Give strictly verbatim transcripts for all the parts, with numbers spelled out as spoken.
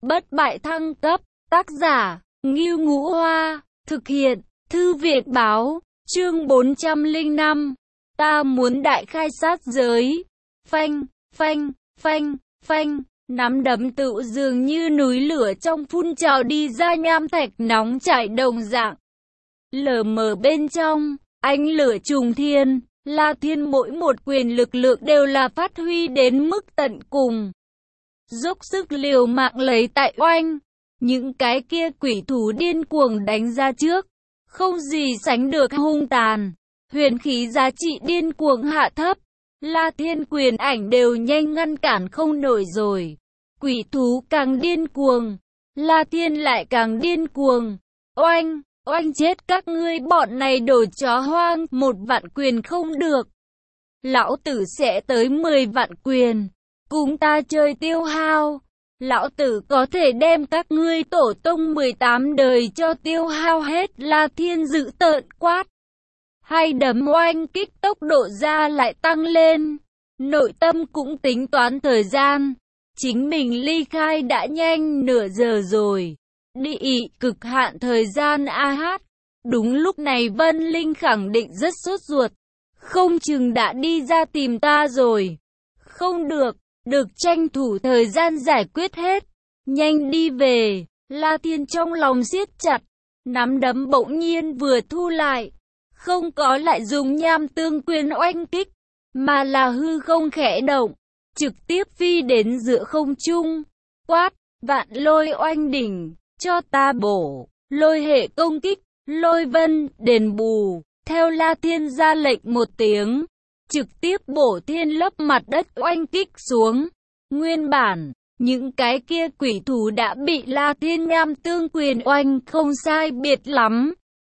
Bất bại thăng cấp, tác giả, Ngưu Ngũ Hoa, thực hiện, Thư viện Báo, chương bốn trăm lẻ năm, ta muốn đại khai sát giới, phanh, phanh, phanh, phanh, nắm đấm tựu dường như núi lửa trong phun trào đi ra nham thạch nóng chảy đồng dạng. Lờ mờ bên trong, ánh lửa trùng thiên, La Thiên mỗi một quyền lực lượng đều là phát huy đến mức tận cùng. Dốc sức liều mạng lấy tại oanh, những cái kia quỷ thú điên cuồng đánh ra trước, không gì sánh được hung tàn, huyền khí giá trị điên cuồng hạ thấp, La Thiên quyền ảnh đều nhanh ngăn cản không nổi rồi. Quỷ thú càng điên cuồng, La Thiên lại càng điên cuồng, oanh, oanh chết các ngươi bọn này đồ chó hoang, một vạn quyền không được. Lão tử sẽ tới mười vạn quyền, cùng ta chơi tiêu hao. Lão tử có thể đem các ngươi tổ tông mười tám đời cho tiêu hao hết. La Thiên dữ tợn quát. Hai đấm oanh kích tốc độ ra lại tăng lên. Nội tâm cũng tính toán thời gian. Chính mình ly khai đã nhanh nửa giờ rồi. Đi cực hạn thời gian a hát. Đúng lúc này Vân Linh khẳng định rất sốt ruột. Không chừng đã đi ra tìm ta rồi. Không được. Được tranh thủ thời gian giải quyết hết. Nhanh đi về. La Thiên trong lòng siết chặt. Nắm đấm bỗng nhiên vừa thu lại. Không có lại dùng nham tương quyền oanh kích. Mà là hư không khẽ động. Trực tiếp phi đến giữa không trung. Quát. Vạn lôi oanh đỉnh. Cho ta bổ. Lôi hệ công kích. Lôi vân. Đền bù. Theo La Thiên ra lệnh một tiếng. Trực tiếp bổ thiên lấp mặt đất oanh kích xuống. Nguyên bản, những cái kia quỷ thú đã bị La Thiên nham tương quyền oanh không sai biệt lắm.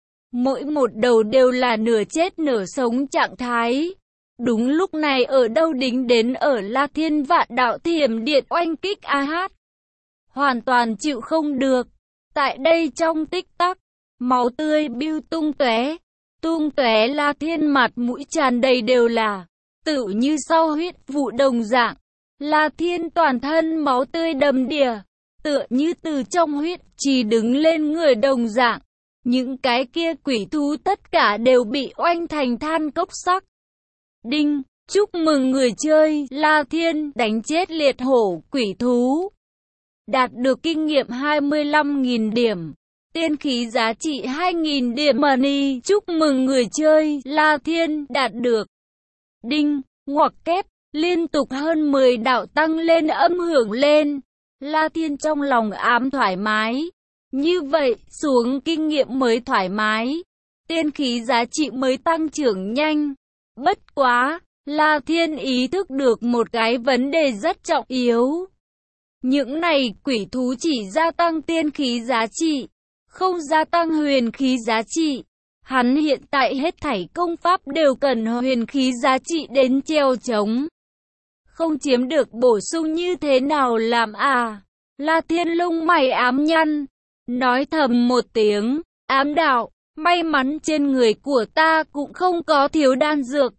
Mỗi một đầu đều là nửa chết nửa sống trạng thái. Đúng lúc này ở đâu đính đến ở La Thiên vạn đạo thiểm điện oanh kích a hát. Hoàn toàn chịu không được. Tại đây trong tích tắc, máu tươi biêu tung tóe. Tung tóe La Thiên mặt mũi tràn đầy đều là, tựu như sau huyết vụ đồng dạng. La Thiên toàn thân máu tươi đầm đìa, tựa như từ trong huyết chỉ đứng lên người đồng dạng. Những cái kia quỷ thú tất cả đều bị oanh thành than cốc sắc. Đinh, chúc mừng người chơi, La Thiên đánh chết liệt hổ quỷ thú. Đạt được kinh nghiệm hai mươi lăm nghìn điểm. Tiên khí giá trị hai nghìn điểm money. Chúc mừng người chơi, La Thiên đạt được. Đinh, ngoặc kép, liên tục hơn mười đạo tăng lên âm hưởng lên. La Thiên trong lòng ám thoải mái. Như vậy, xuống kinh nghiệm mới thoải mái. Tiên khí giá trị mới tăng trưởng nhanh. Bất quá, La Thiên ý thức được một cái vấn đề rất trọng yếu. Những này quỷ thú chỉ gia tăng tiên khí giá trị, không gia tăng huyền khí giá trị. Hắn hiện tại hết thảy công pháp đều cần huyền khí giá trị đến treo chống. Không chiếm được bổ sung như thế nào làm à? La Thiên lông mày ám nhăn, nói thầm một tiếng, ám đạo, may mắn trên người của ta cũng không có thiếu đan dược.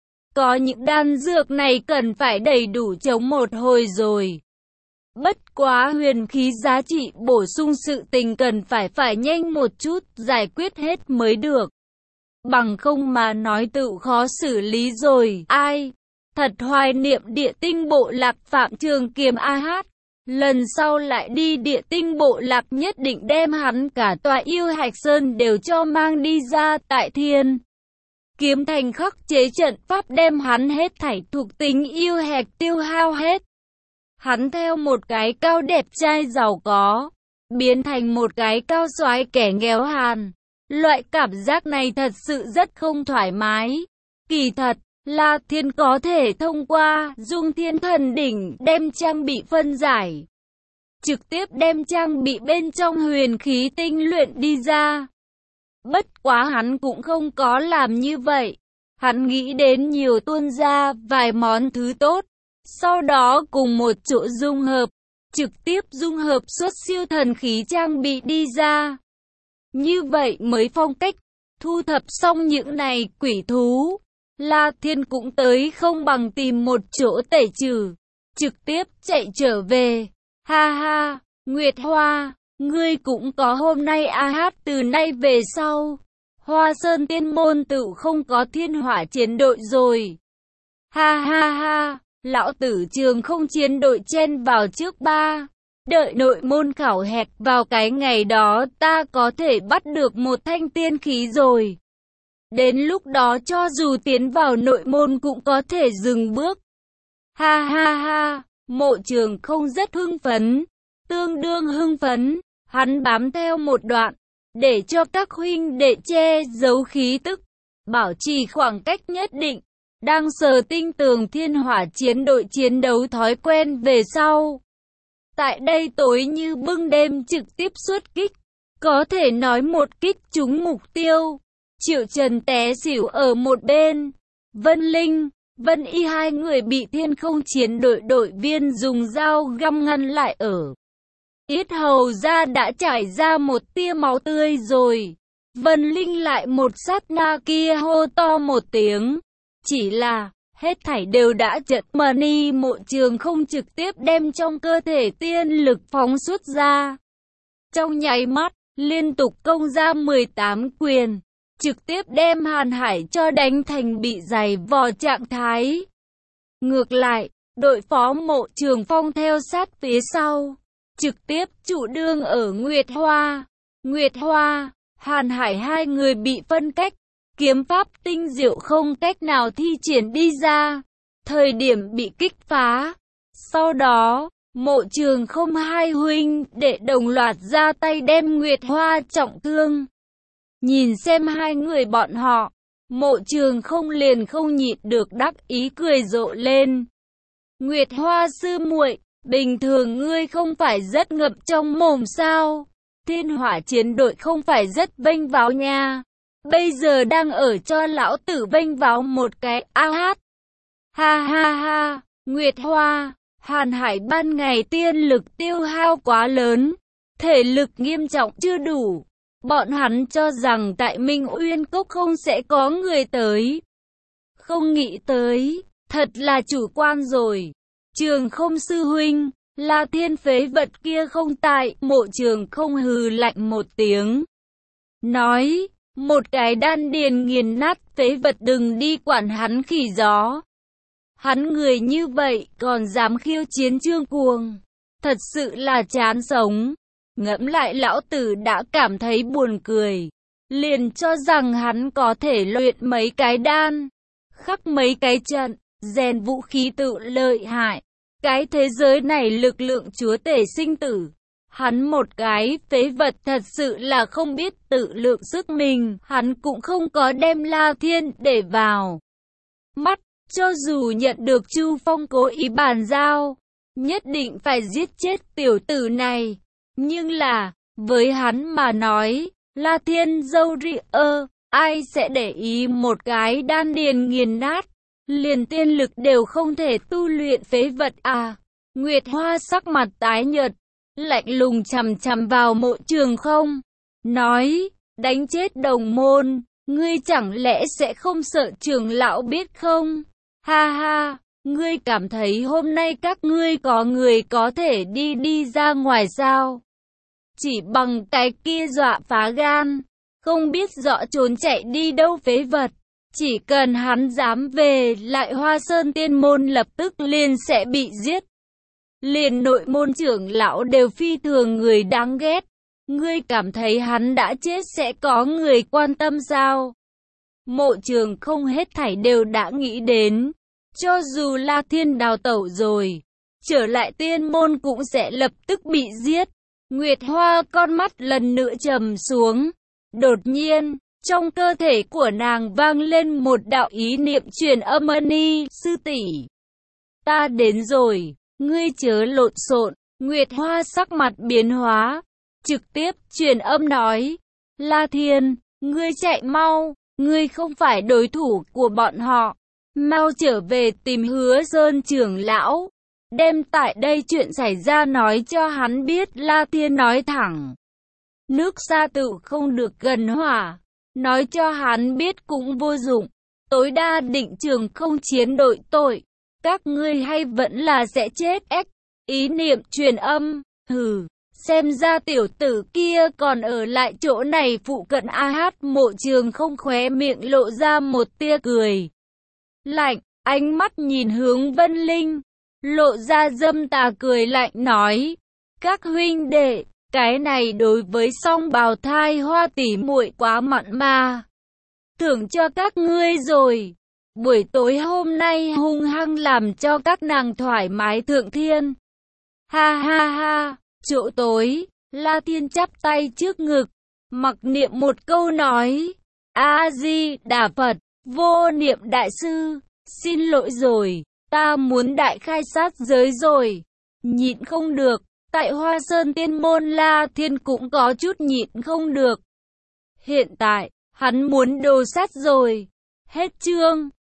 Có những đan dược này cần phải đầy đủ chống một hồi rồi. Bất quá huyền khí giá trị bổ sung sự tình cần phải phải nhanh một chút giải quyết hết mới được. Bằng không mà nói tự khó xử lý rồi. Ai? Thật hoài niệm địa tinh bộ lạc Phạm Trường Kiềm a hát. Lần sau lại đi địa tinh bộ lạc nhất định đem hắn cả tòa yêu hạch sơn đều cho mang đi ra tại thiên. Kiếm thành khắc chế trận pháp đem hắn hết thảy thuộc tính yêu hạch tiêu hao hết. Hắn theo một cái cao đẹp trai giàu có, biến thành một cái cao soái kẻ nghèo hàn. Loại cảm giác này thật sự rất không thoải mái. Kỳ thật, La Thiên có thể thông qua Dung Thiên Thần Đỉnh đem trang bị phân giải. Trực tiếp đem trang bị bên trong huyền khí tinh luyện đi ra. Bất quá hắn cũng không có làm như vậy. Hắn nghĩ đến nhiều tuôn ra vài món thứ tốt. Sau đó cùng một chỗ dung hợp, trực tiếp dung hợp xuất siêu thần khí trang bị đi ra. Như vậy mới phong cách, thu thập xong những này quỷ thú. La Thiên cũng tới không bằng tìm một chỗ tẩy trừ, trực tiếp chạy trở về. Ha ha, Nguyệt Hoa, ngươi cũng có hôm nay a hát từ nay về sau. Hoa Sơn Tiên Môn tự không có thiên hỏa chiến đội rồi. Ha ha ha, lão tử trường không chiến đội chen vào trước ba. Đợi nội môn khảo hạch vào cái ngày đó ta có thể bắt được một thanh tiên khí rồi. Đến lúc đó cho dù tiến vào nội môn cũng có thể dừng bước. Ha ha ha, Mộ Trường không rất hưng phấn, tương đương hưng phấn, hắn bám theo một đoạn, để cho các huynh đệ che giấu khí tức, bảo trì khoảng cách nhất định, đang sờ tinh tường thiên hỏa chiến đội chiến đấu thói quen về sau. Tại đây tối như bưng đêm trực tiếp xuất kích, có thể nói một kích trúng mục tiêu. Triệu Trần té xỉu ở một bên, Vân Linh, Vân Y hai người bị thiên không chiến đội đội viên dùng dao găm ngăn lại ở yết hầu ra đã chảy ra một tia máu tươi rồi. Vân Linh lại một sát na kia hô to một tiếng, chỉ là hết thảy đều đã chợt mà ni. Mộ Trường không trực tiếp đem trong cơ thể tiên lực phóng xuất ra. Trong nháy mắt, liên tục công ra mười tám quyền, trực tiếp đem Hàn Hải cho đánh thành bị giày vò trạng thái. Ngược lại, đội phó Mộ Trường Phong theo sát phía sau, trực tiếp chủ đương ở Nguyệt Hoa. Nguyệt Hoa, Hàn Hải hai người bị phân cách, kiếm pháp tinh diệu không cách nào thi triển đi ra, thời điểm bị kích phá. Sau đó, Mộ Trường không hai huynh đệ đồng loạt ra tay đem Nguyệt Hoa trọng thương. Nhìn xem hai người bọn họ, Mộ Trường không liền không nhịn được đắc ý cười rộ lên. Nguyệt Hoa sư muội, bình thường ngươi không phải rất ngậm trong mồm sao? Thiên hỏa chiến đội không phải rất vênh váo nha. Bây giờ đang ở cho lão tử vênh váo một cái a hát. Ha ha ha, Nguyệt Hoa, Hàn Hải ban ngày tiên lực tiêu hao quá lớn, thể lực nghiêm trọng chưa đủ. Bọn hắn cho rằng tại Minh Uyên Cốc không sẽ có người tới. Không nghĩ tới, thật là chủ quan rồi. Trường không sư huynh, là thiên phế vật kia không tại. Mộ Trường không hừ lạnh một tiếng, nói, một cái đan điền nghiền nát phế vật đừng đi quản hắn khỉ gió. Hắn người như vậy còn dám khiêu chiến Trương Cuồng, thật sự là chán sống. Ngẫm lại lão tử đã cảm thấy buồn cười, liền cho rằng hắn có thể luyện mấy cái đan, khắc mấy cái trận, rèn vũ khí tự lợi hại. Cái thế giới này lực lượng chúa tể sinh tử, hắn một cái phế vật thật sự là không biết tự lượng sức mình. Hắn cũng không có đem La Thiên để vào mắt, cho dù nhận được Chu Phong cố ý bàn giao, nhất định phải giết chết tiểu tử này. Nhưng là, với hắn mà nói, La Thiên dâu ri ơ, ai sẽ để ý một cái đan điền nghiền nát, liền tiên lực đều không thể tu luyện phế vật à. Nguyệt Hoa sắc mặt tái nhợt, lạnh lùng chằm chằm vào Mộ Trường không, nói, đánh chết đồng môn, ngươi chẳng lẽ sẽ không sợ trưởng lão biết không? Ha ha, ngươi cảm thấy hôm nay các ngươi có người có thể đi đi ra ngoài sao? Chỉ bằng cái kia dọa phá gan, không biết rõ trốn chạy đi đâu phế vật. Chỉ cần hắn dám về lại Hoa Sơn Tiên Môn lập tức liền sẽ bị giết. Liền nội môn trưởng lão đều phi thường người đáng ghét. Ngươi cảm thấy hắn đã chết sẽ có người quan tâm sao? Mộ Trường không hết thảy đều đã nghĩ đến. Cho dù La Thiên đào tẩu rồi, trở lại tiên môn cũng sẽ lập tức bị giết. Nguyệt Hoa con mắt lần nữa trầm xuống. Đột nhiên, trong cơ thể của nàng vang lên một đạo ý niệm truyền âm ni, sư tỷ, ta đến rồi, ngươi chớ lộn xộn. Nguyệt Hoa sắc mặt biến hóa, trực tiếp truyền âm nói, La Thiên, ngươi chạy mau, ngươi không phải đối thủ của bọn họ, mau trở về tìm Hứa Sơn trưởng lão, đem tại đây chuyện xảy ra nói cho hắn biết. La Thiên nói thẳng, nước xa tự không được gần hỏa, nói cho hắn biết cũng vô dụng, tối đa định trường không chiến đội tội, các ngươi hay vẫn là sẽ chết. Ếch, ý niệm truyền âm, hừ, Xem ra tiểu tử kia còn ở lại chỗ này phụ cận. A Hát Mộ Trường không, khóe miệng lộ ra một tia cười lạnh, ánh mắt nhìn hướng Vân Linh, lộ ra dâm tà cười lạnh nói: các huynh đệ, cái này đối với song bào thai Hoa tỷ muội quá mặn mà. Thưởng cho các ngươi rồi. Buổi tối hôm nay hung hăng làm cho các nàng thoải mái thượng thiên. Ha ha ha, chỗ tối, La Thiên chắp tay trước ngực, mặc niệm một câu nói: A-di-đà Phật, Vô Niệm đại sư, xin lỗi rồi, ta muốn đại khai sát giới rồi. Nhịn không được, tại Hoa Sơn Tiên Môn La Thiên cũng có chút nhịn không được. Hiện tại, hắn muốn đồ sát rồi. Hết chương.